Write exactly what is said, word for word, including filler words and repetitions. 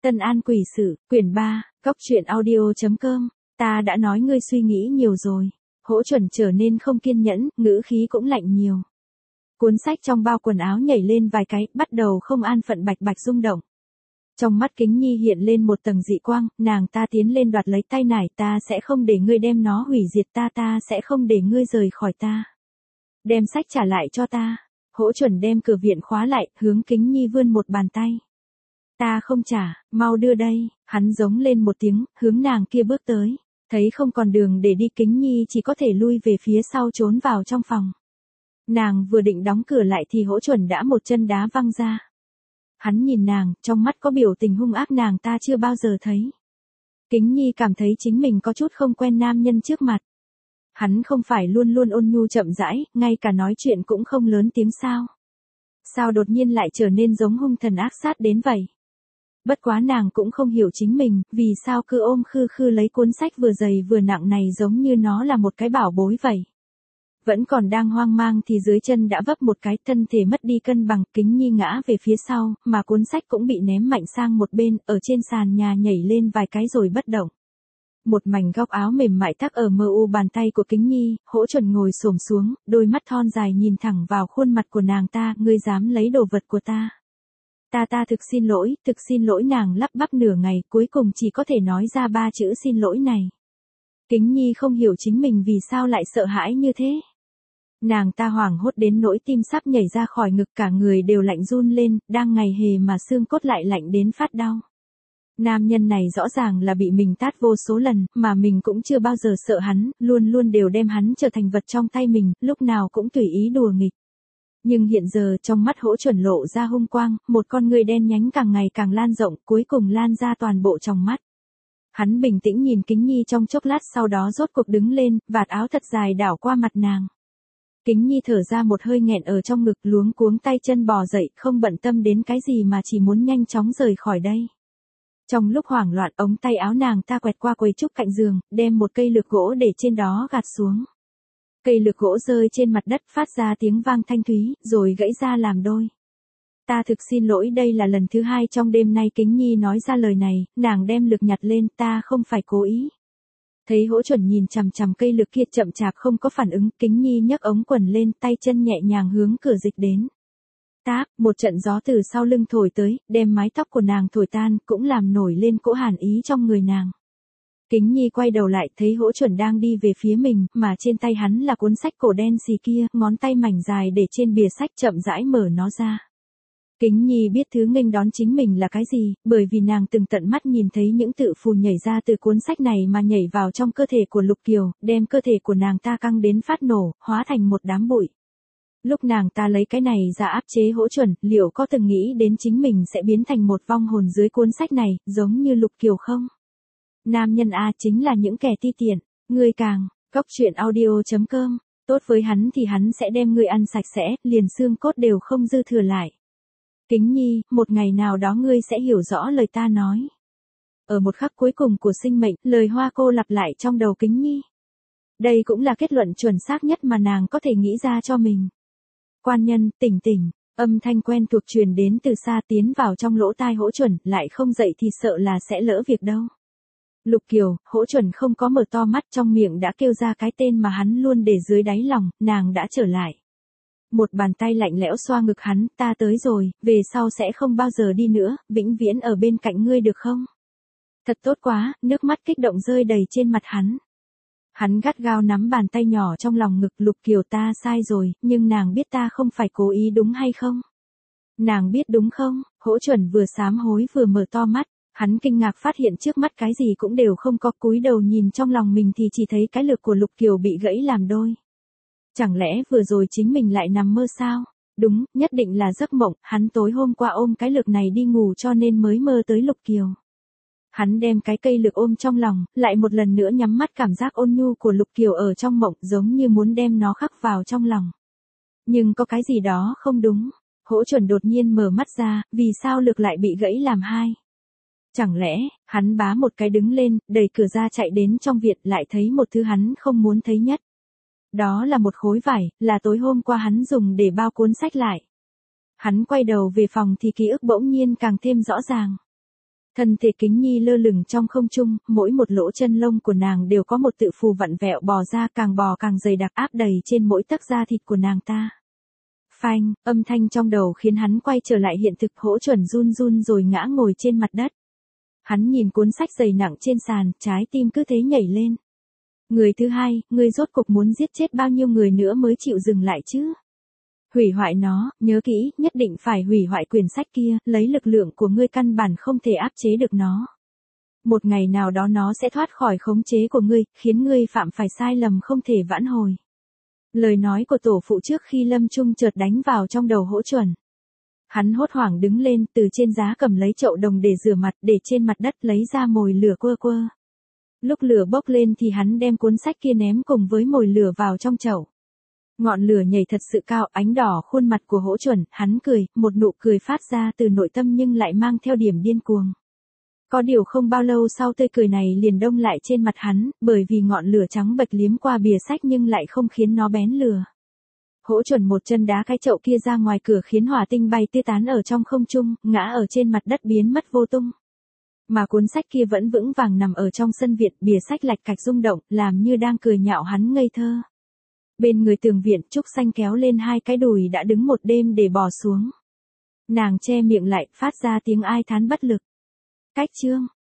Tân An Quỷ Sự, quyển ba, góc truyện audio chấm com. Ta đã nói ngươi suy nghĩ nhiều rồi. Hỗ Chuẩn trở nên không kiên nhẫn, ngữ khí cũng lạnh nhiều. Cuốn sách trong bao quần áo nhảy lên vài cái, bắt đầu không an phận bạch bạch rung động. Trong mắt Kính Nhi hiện lên một tầng dị quang, nàng ta tiến lên đoạt lấy tay nải, ta sẽ không để ngươi đem nó hủy diệt, ta ta sẽ không để ngươi rời khỏi ta. Đem sách trả lại cho ta. Hỗ Chuẩn đem cửa viện khóa lại, hướng Kính Nhi vươn một bàn tay. Ta không trả, mau đưa đây, hắn giống lên một tiếng, hướng nàng kia bước tới. Thấy không còn đường để đi, Kính Nhi chỉ có thể lui về phía sau trốn vào trong phòng. Nàng vừa định đóng cửa lại thì Hỗ Chuẩn đã một chân đá văng ra. Hắn nhìn nàng, trong mắt có biểu tình hung ác nàng ta chưa bao giờ thấy. Kính Nhi cảm thấy chính mình có chút không quen nam nhân trước mặt. Hắn không phải luôn luôn ôn nhu chậm rãi, ngay cả nói chuyện cũng không lớn tiếng sao. Sao đột nhiên lại trở nên giống hung thần ác sát đến vậy? Bất quá nàng cũng không hiểu chính mình, vì sao cứ ôm khư khư lấy cuốn sách vừa dày vừa nặng này giống như nó là một cái bảo bối vậy. Vẫn còn đang hoang mang thì dưới chân đã vấp một cái, thân thể mất đi cân bằng, Kính Nhi ngã về phía sau, mà cuốn sách cũng bị ném mạnh sang một bên, ở trên sàn nhà nhảy lên vài cái rồi bất động. Một mảnh góc áo mềm mại thắt ở mờ u bàn tay của Kính Nhi, Hỗ Chuẩn ngồi xổm xuống, đôi mắt thon dài nhìn thẳng vào khuôn mặt của nàng ta, ngươi dám lấy đồ vật của ta. Ta ta thực xin lỗi, thực xin lỗi, nàng lắp bắp nửa ngày, cuối cùng chỉ có thể nói ra ba chữ xin lỗi này. Kính Nhi không hiểu chính mình vì sao lại sợ hãi như thế. Nàng ta hoảng hốt đến nỗi tim sắp nhảy ra khỏi ngực, cả người đều lạnh run lên, đang ngày hè mà xương cốt lại lạnh đến phát đau. Nam nhân này rõ ràng là bị mình tát vô số lần, mà mình cũng chưa bao giờ sợ hắn, luôn luôn đều đem hắn trở thành vật trong tay mình, lúc nào cũng tùy ý đùa nghịch. Nhưng hiện giờ trong mắt Hỗ Chuẩn lộ ra hung quang, một con người đen nhánh càng ngày càng lan rộng, cuối cùng lan ra toàn bộ trong mắt. Hắn bình tĩnh nhìn Kính Nhi trong chốc lát, sau đó rốt cuộc đứng lên, vạt áo thật dài đảo qua mặt nàng. Kính Nhi thở ra một hơi nghẹn ở trong ngực, luống cuống tay chân bò dậy, không bận tâm đến cái gì mà chỉ muốn nhanh chóng rời khỏi đây. Trong lúc hoảng loạn, ống tay áo nàng ta quẹt qua quầy trúc cạnh giường, đem một cây lược gỗ để trên đó gạt xuống. Cây lược gỗ rơi trên mặt đất phát ra tiếng vang thanh thúy, rồi gãy ra làm đôi. Ta thực xin lỗi, đây là lần thứ hai trong đêm nay Kính Nhi nói ra lời này, nàng đem lược nhặt lên, ta không phải cố ý. Thấy Hỗ Chuẩn nhìn chằm chằm cây lược kia chậm chạp không có phản ứng, Kính Nhi nhấc ống quần lên, tay chân nhẹ nhàng hướng cửa dịch đến. Táp, một trận gió từ sau lưng thổi tới, đem mái tóc của nàng thổi tan, cũng làm nổi lên cỗ hàn ý trong người nàng. Kính Nhi quay đầu lại, thấy Hỗ Chuẩn đang đi về phía mình, mà trên tay hắn là cuốn sách cổ đen xì kia, ngón tay mảnh dài để trên bìa sách chậm rãi mở nó ra. Kính Nhi biết thứ nghênh đón chính mình là cái gì, bởi vì nàng từng tận mắt nhìn thấy những tự phù nhảy ra từ cuốn sách này mà nhảy vào trong cơ thể của Lục Kiều, đem cơ thể của nàng ta căng đến phát nổ, hóa thành một đám bụi. Lúc nàng ta lấy cái này ra áp chế Hỗ Chuẩn, liệu có từng nghĩ đến chính mình sẽ biến thành một vong hồn dưới cuốn sách này, giống như Lục Kiều không? Nam nhân A chính là những kẻ ti tiện, ngươi càng, góc truyện audio chấm com, tốt với hắn thì hắn sẽ đem ngươi ăn sạch sẽ, liền xương cốt đều không dư thừa lại. Kính Nhi, một ngày nào đó ngươi sẽ hiểu rõ lời ta nói. Ở một khắc cuối cùng của sinh mệnh, lời Hoa Cô lặp lại trong đầu Kính Nhi. Đây cũng là kết luận chuẩn xác nhất mà nàng có thể nghĩ ra cho mình. Quan nhân, tỉnh tỉnh, âm thanh quen thuộc truyền đến từ xa tiến vào trong lỗ tai Hỗ Chuẩn, lại không dậy thì sợ là sẽ lỡ việc đâu. Lục Kiều, Hỗ Chuẩn không có mở to mắt, trong miệng đã kêu ra cái tên mà hắn luôn để dưới đáy lòng, nàng đã trở lại. Một bàn tay lạnh lẽo xoa ngực hắn, ta tới rồi, về sau sẽ không bao giờ đi nữa, vĩnh viễn ở bên cạnh ngươi được không? Thật tốt quá, nước mắt kích động rơi đầy trên mặt hắn. Hắn gắt gao nắm bàn tay nhỏ trong lòng ngực, Lục Kiều, ta sai rồi, nhưng nàng biết ta không phải cố ý đúng hay không? Nàng biết đúng không? Hỗ Chuẩn vừa sám hối vừa mở to mắt, hắn kinh ngạc phát hiện trước mắt cái gì cũng đều không có, cúi đầu nhìn trong lòng mình thì chỉ thấy cái lược của Lục Kiều bị gãy làm đôi. Chẳng lẽ vừa rồi chính mình lại nằm mơ sao? Đúng, nhất định là giấc mộng, hắn tối hôm qua ôm cái lược này đi ngủ cho nên mới mơ tới Lục Kiều. Hắn đem cái cây lược ôm trong lòng, lại một lần nữa nhắm mắt, cảm giác ôn nhu của Lục Kiều ở trong mộng giống như muốn đem nó khắc vào trong lòng. Nhưng có cái gì đó không đúng. Hỗ Chuẩn đột nhiên mở mắt ra, vì sao lược lại bị gãy làm hai? Chẳng lẽ, hắn bá một cái đứng lên, đẩy cửa ra chạy đến trong viện, lại thấy một thứ hắn không muốn thấy nhất. Đó là một khối vải, là tối hôm qua hắn dùng để bao cuốn sách lại. Hắn quay đầu về phòng thì ký ức bỗng nhiên càng thêm rõ ràng. Thân thể Kính Nhi lơ lửng trong không trung, mỗi một lỗ chân lông của nàng đều có một tự phù vặn vẹo bò ra, càng bò càng dày đặc áp đầy trên mỗi tấc da thịt của nàng ta. Phanh, âm thanh trong đầu khiến hắn quay trở lại hiện thực. Hỗ Chuẩn run run rồi ngã ngồi trên mặt đất. Hắn nhìn cuốn sách dày nặng trên sàn, trái tim cứ thế nhảy lên. Người thứ hai, ngươi rốt cục muốn giết chết bao nhiêu người nữa mới chịu dừng lại chứ? Hủy hoại nó, nhớ kỹ, nhất định phải hủy hoại quyển sách kia, lấy lực lượng của ngươi căn bản không thể áp chế được nó. Một ngày nào đó nó sẽ thoát khỏi khống chế của ngươi, khiến ngươi phạm phải sai lầm không thể vãn hồi. Lời nói của tổ phụ trước khi lâm chung chợt đánh vào trong đầu Hỗ Chuẩn. Hắn hốt hoảng đứng lên, từ trên giá cầm lấy chậu đồng để rửa mặt, để trên mặt đất lấy ra mồi lửa quơ quơ. Lúc lửa bốc lên thì hắn đem cuốn sách kia ném cùng với mồi lửa vào trong chậu. Ngọn lửa nhảy thật sự cao, ánh đỏ khuôn mặt của Hỗ Chuẩn, hắn cười, một nụ cười phát ra từ nội tâm nhưng lại mang theo điểm điên cuồng. Có điều không bao lâu sau tươi cười này liền đông lại trên mặt hắn, bởi vì ngọn lửa trắng bệch liếm qua bìa sách nhưng lại không khiến nó bén lửa. Hỗ Chuẩn một chân đá cái chậu kia ra ngoài cửa khiến hỏa tinh bay tứ tán ở trong không trung, ngã ở trên mặt đất biến mất vô tung. Mà cuốn sách kia vẫn vững vàng nằm ở trong sân viện, bìa sách lạch cạch rung động, làm như đang cười nhạo hắn ngây thơ. Bên người tường viện, Trúc Xanh kéo lên hai cái đùi đã đứng một đêm để bò xuống. Nàng che miệng lại, phát ra tiếng ai thán bất lực. Cách chương